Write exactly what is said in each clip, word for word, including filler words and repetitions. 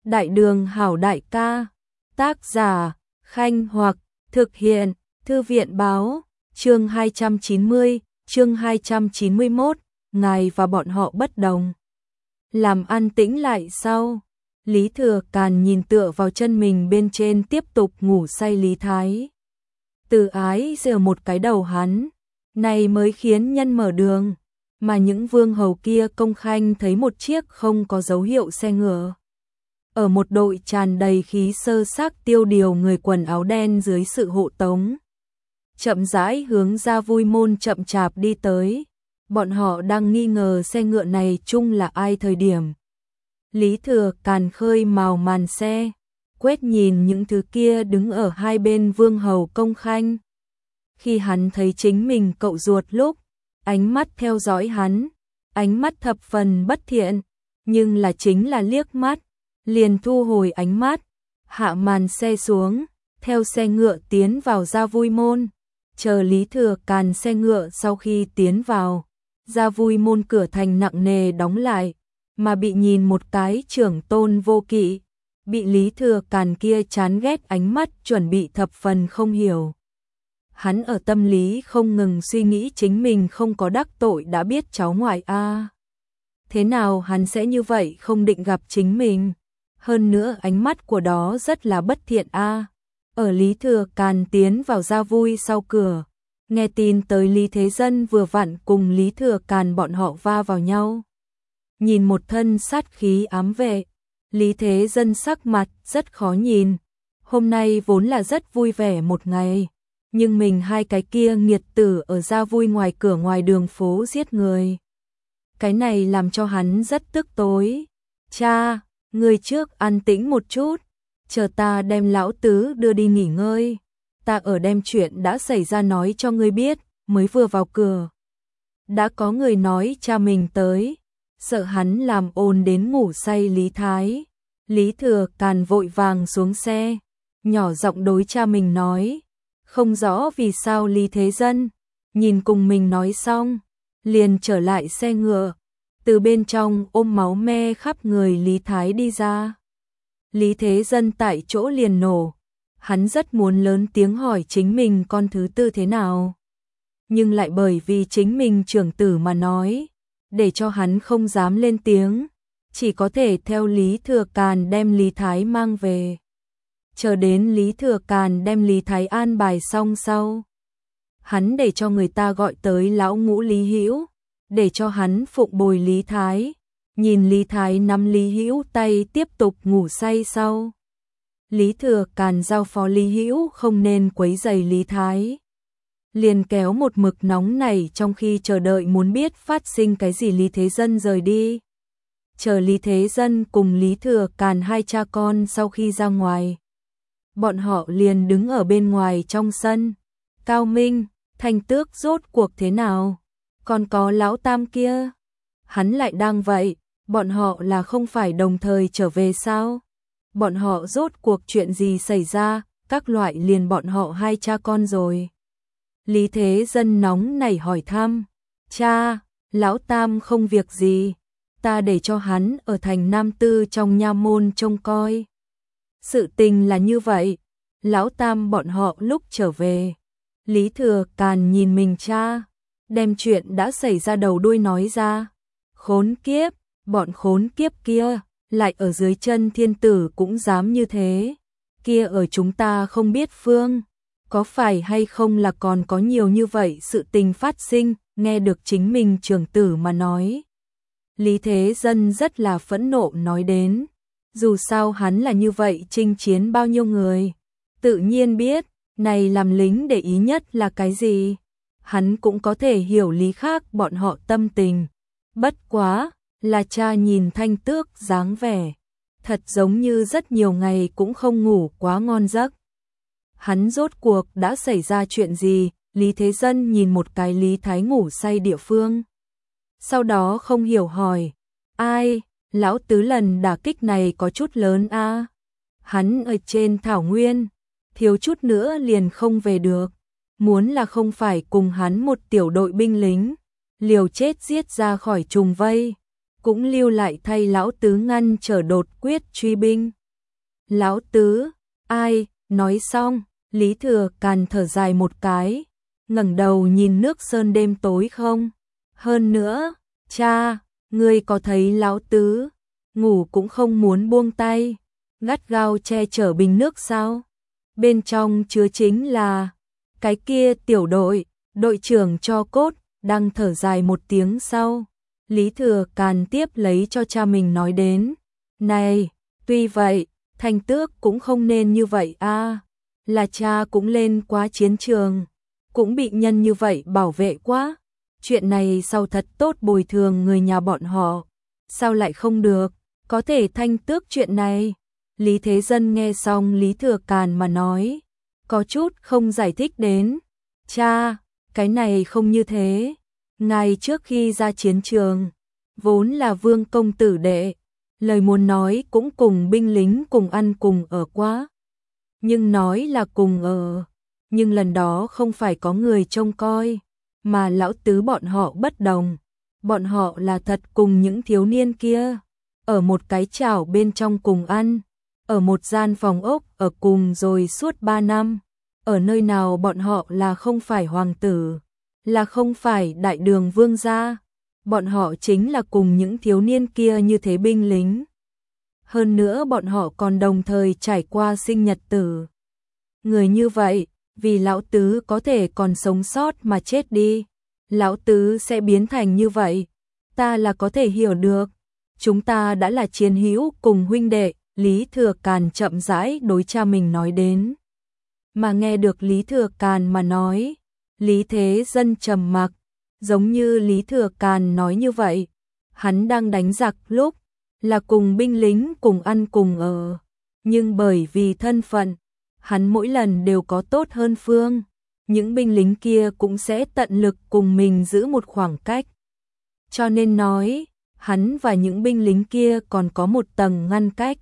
Đại đường hảo đại ca. Tác giả, Khanh Hoặc, thực hiện, Thư viện báo, chương hai trăm chín mươi, chương hai trăm chín mươi mốt, ngài và bọn họ bất đồng. Làm an tĩnh lại sau, Lý Thừa Càn nhìn tựa vào chân mình bên trên tiếp tục ngủ say Lý Thái. Từ ái giở một cái đầu hắn, này mới khiến nhân mở đường, mà những vương hầu kia công khanh thấy một chiếc không có dấu hiệu xe ngựa. Ở một đội tràn đầy khí sơ xác tiêu điều người quần áo đen dưới sự hộ tống. Chậm rãi hướng ra Vui Môn chậm chạp đi tới, bọn họ đang nghi ngờ xe ngựa này chung là ai thời điểm. Lý Thừa Càn khơi màu màn xe, quét nhìn những thứ kia đứng ở hai bên vương hầu công khanh. Khi hắn thấy chính mình cậu ruột lúc, ánh mắt theo dõi hắn, ánh mắt thập phần bất thiện, nhưng là chính là liếc mắt, liền thu hồi ánh mắt, hạ màn xe xuống, theo xe ngựa tiến vào ra Vui Môn. Chờ Lý Thừa Càn xe ngựa sau khi tiến vào, ra Vui Môn cửa thành nặng nề đóng lại, mà bị nhìn một cái trưởng tôn vô kỵ, bị Lý Thừa Càn kia chán ghét ánh mắt chuẩn bị thập phần không hiểu. Hắn ở tâm lý không ngừng suy nghĩ chính mình không có đắc tội đã biết cháu ngoại a. À. Thế nào hắn sẽ như vậy không định gặp chính mình? Hơn nữa ánh mắt của đó rất là bất thiện a. À. Ở Lý Thừa Càn tiến vào ra Vui sau cửa, nghe tin tới Lý Thế Dân vừa vặn cùng Lý Thừa Càn bọn họ va vào nhau. Nhìn một thân sát khí ám vệ, Lý Thế Dân sắc mặt rất khó nhìn. Hôm nay vốn là rất vui vẻ một ngày, nhưng mình hai cái kia nghiệt tử ở ra Vui ngoài cửa ngoài đường phố giết người. Cái này làm cho hắn rất tức tối. Cha, người trước an tĩnh một chút, chờ ta đem lão tứ đưa đi nghỉ ngơi. Ta ở đem chuyện đã xảy ra nói cho ngươi biết, mới vừa vào cửa. Đã có người nói cha mình tới, sợ hắn làm ồn đến ngủ say Lý Thái. Lý Thừa Càn vội vàng xuống xe, nhỏ giọng đối cha mình nói. Không rõ vì sao Lý Thế Dân, nhìn cùng mình nói xong, liền trở lại xe ngựa, từ bên trong ôm máu me khắp người Lý Thái đi ra. Lý Thế Dân tại chỗ liền nổ, hắn rất muốn lớn tiếng hỏi chính mình con thứ tư thế nào. Nhưng lại bởi vì chính mình trưởng tử mà nói, để cho hắn không dám lên tiếng, chỉ có thể theo Lý Thừa Càn đem Lý Thái mang về. Chờ đến Lý Thừa Càn đem Lý Thái an bài xong sau, hắn để cho người ta gọi tới lão ngũ Lý Hữu, để cho hắn phụng bồi Lý Thái, nhìn Lý Thái nắm Lý Hữu tay tiếp tục ngủ say sau. Lý Thừa Càn giao phó Lý Hữu không nên quấy rầy Lý Thái, liền kéo một mực nóng này trong khi chờ đợi muốn biết phát sinh cái gì Lý Thế Dân rời đi. Chờ Lý Thế Dân cùng Lý Thừa Càn hai cha con sau khi ra ngoài, bọn họ liền đứng ở bên ngoài trong sân. Cao Minh, Thanh Tước rốt cuộc thế nào? Còn có lão tam kia, hắn lại đang vậy, bọn họ là không phải đồng thời trở về sao? Bọn họ rốt cuộc chuyện gì xảy ra, các loại liền bọn họ hai cha con rồi. Lý Thế Dân nóng nảy hỏi thăm. Cha, lão tam không việc gì, ta để cho hắn ở thành Nam Tư trong nha môn trông coi. Sự tình là như vậy, lão tam bọn họ lúc trở về. Lý Thừa Càn nhìn mình cha, đem chuyện đã xảy ra đầu đuôi nói ra. Khốn kiếp, bọn khốn kiếp kia, lại ở dưới chân thiên tử cũng dám như thế. Kia ở chúng ta không biết phương, có phải hay không là còn có nhiều như vậy sự tình phát sinh, nghe được chính mình trưởng tử mà nói. Lý Thế Dân rất là phẫn nộ nói đến, dù sao hắn là như vậy chinh chiến bao nhiêu người, tự nhiên biết, này làm lính để ý nhất là cái gì. Hắn cũng có thể hiểu lý khác bọn họ tâm tình, bất quá, là cha nhìn Thanh Tước dáng vẻ, thật giống như rất nhiều ngày cũng không ngủ quá ngon giấc. Hắn rốt cuộc đã xảy ra chuyện gì? Lý Thế Dân nhìn một cái Lý Thái ngủ say địa phương, sau đó không hiểu hỏi, ai, lão tứ lần đả kích này có chút lớn a. À? Hắn ở trên thảo nguyên, thiếu chút nữa liền không về được, muốn là không phải cùng hắn một tiểu đội binh lính, liều chết giết ra khỏi trùng vây, cũng lưu lại thay lão tứ ngăn trở đột quyết truy binh. Lão tứ, ai, nói xong, Lý Thừa Càn thở dài một cái, ngẩng đầu nhìn nước sơn đêm tối không? Hơn nữa, cha, ngươi có thấy lão tứ, ngủ cũng không muốn buông tay, gắt gao che chở bình nước sao? Bên trong chứa chính là, cái kia tiểu đội, đội trưởng cho cốt, đang thở dài một tiếng sau. Lý Thừa Càn tiếp lấy cho cha mình nói đến, này, tuy vậy, Thanh Tước cũng không nên như vậy a, là cha cũng lên quá chiến trường, cũng bị nhân như vậy bảo vệ quá, chuyện này sau thật tốt bồi thường người nhà bọn họ, sao lại không được, có thể Thanh Tước chuyện này. Lý Thế Dân nghe xong Lý Thừa Càn mà nói, có chút không giải thích đến, cha, cái này không như thế, ngài trước khi ra chiến trường, vốn là vương công tử đệ, lời muốn nói cũng cùng binh lính cùng ăn cùng ở quá. Nhưng nói là cùng ở, nhưng lần đó không phải có người trông coi, mà lão tứ bọn họ bất đồng. Bọn họ là thật cùng những thiếu niên kia, ở một cái chảo bên trong cùng ăn, ở một gian phòng ốc ở cùng rồi suốt ba năm, ở nơi nào bọn họ là không phải hoàng tử, là không phải đại đường vương gia, bọn họ chính là cùng những thiếu niên kia như thế binh lính. Hơn nữa bọn họ còn đồng thời trải qua sinh nhật tử. Người như vậy, vì lão tứ có thể còn sống sót mà chết đi, lão tứ sẽ biến thành như vậy, ta là có thể hiểu được. Chúng ta đã là chiến hữu cùng huynh đệ, Lý Thừa Càn chậm rãi đối cha mình nói đến. Mà nghe được Lý Thừa Càn mà nói, Lý Thế Dân trầm mặc, giống như Lý Thừa Càn nói như vậy, hắn đang đánh giặc lúc là cùng binh lính cùng ăn cùng ở, nhưng bởi vì thân phận, hắn mỗi lần đều có tốt hơn phương, những binh lính kia cũng sẽ tận lực cùng mình giữ một khoảng cách. Cho nên nói, hắn và những binh lính kia còn có một tầng ngăn cách.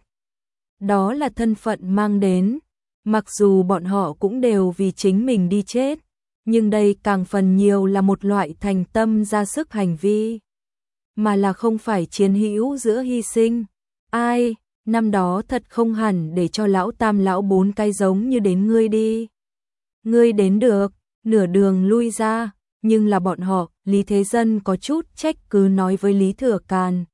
Đó là thân phận mang đến, mặc dù bọn họ cũng đều vì chính mình đi chết, nhưng đây càng phần nhiều là một loại thành tâm ra sức hành vi, mà là không phải chiến hữu giữa hy sinh. Ai, năm đó thật không hẳn để cho lão tam lão bốn cái giống như đến ngươi đi. Ngươi đến được, nửa đường lui ra, nhưng là bọn họ, Lý Thế Dân có chút trách cứ nói với Lý Thừa Càn.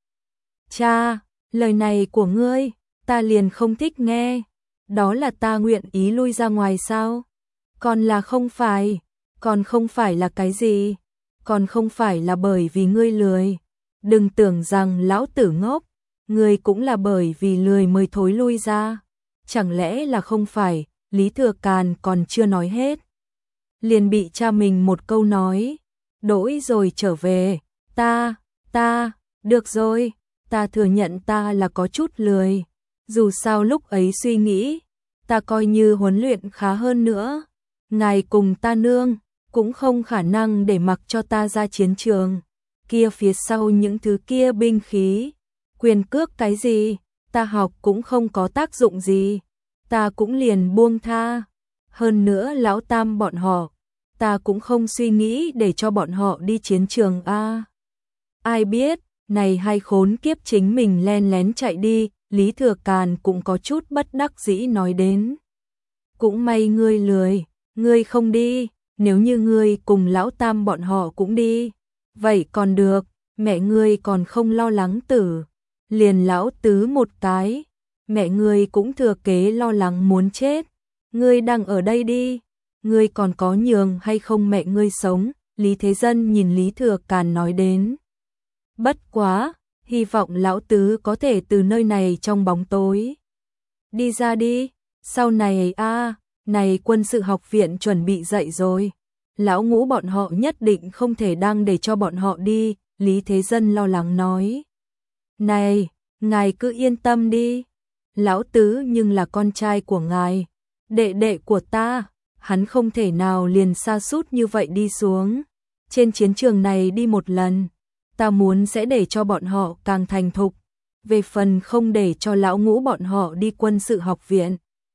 Cha, lời này của ngươi, ta liền không thích nghe, đó là ta nguyện ý lui ra ngoài sao? Còn là không phải, còn không phải là cái gì? Còn không phải là bởi vì ngươi lười. Đừng tưởng rằng lão tử ngốc, ngươi cũng là bởi vì lười mới thối lui ra. Chẳng lẽ là không phải, Lý Thừa Càn còn chưa nói hết. Liền bị cha mình một câu nói, đổi rồi trở về, ta, ta, được rồi, ta thừa nhận ta là có chút lười. Dù sao lúc ấy suy nghĩ, ta coi như huấn luyện khá hơn nữa. Ngài cùng ta nương, cũng không khả năng để mặc cho ta ra chiến trường. Kia phía sau những thứ kia binh khí, quyền cước cái gì, ta học cũng không có tác dụng gì. Ta cũng liền buông tha. Hơn nữa lão tam bọn họ, ta cũng không suy nghĩ để cho bọn họ đi chiến trường a. Ai biết, này hay khốn kiếp chính mình len lén chạy đi. Lý Thừa Càn cũng có chút bất đắc dĩ nói đến. Cũng may ngươi lười, ngươi không đi, nếu như ngươi cùng lão tam bọn họ cũng đi, vậy còn được, mẹ ngươi còn không lo lắng tử. Liền lão tứ một cái, mẹ ngươi cũng thừa kế lo lắng muốn chết. Ngươi đang ở đây đi, ngươi còn có nhường hay không mẹ ngươi sống? Lý Thế Dân nhìn Lý Thừa Càn nói đến. Bất quá, hy vọng lão tứ có thể từ nơi này trong bóng tối đi ra đi. Sau này a, à, này quân sự học viện chuẩn bị dậy rồi, lão ngũ bọn họ nhất định không thể đang để cho bọn họ đi. Lý Thế Dân lo lắng nói. Này, ngài cứ yên tâm đi, lão tứ nhưng là con trai của ngài, đệ đệ của ta, hắn không thể nào liền sa sút như vậy đi xuống. Trên chiến trường này đi một lần, ta muốn sẽ để cho bọn họ càng thành thục. Về phần không để cho lão ngũ bọn họ đi quân sự học viện,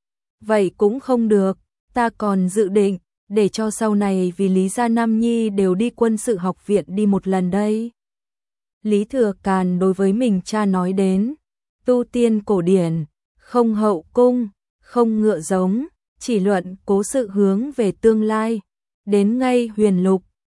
vậy cũng không được, ta còn dự định để cho sau này vì Lý gia Nam Nhi đều đi quân sự học viện đi một lần đây. Lý Thừa Càn đối với mình cha nói đến, tu tiên cổ điển, không hậu cung, không ngựa giống, chỉ luận cố sự hướng về tương lai, đến ngay huyền lục,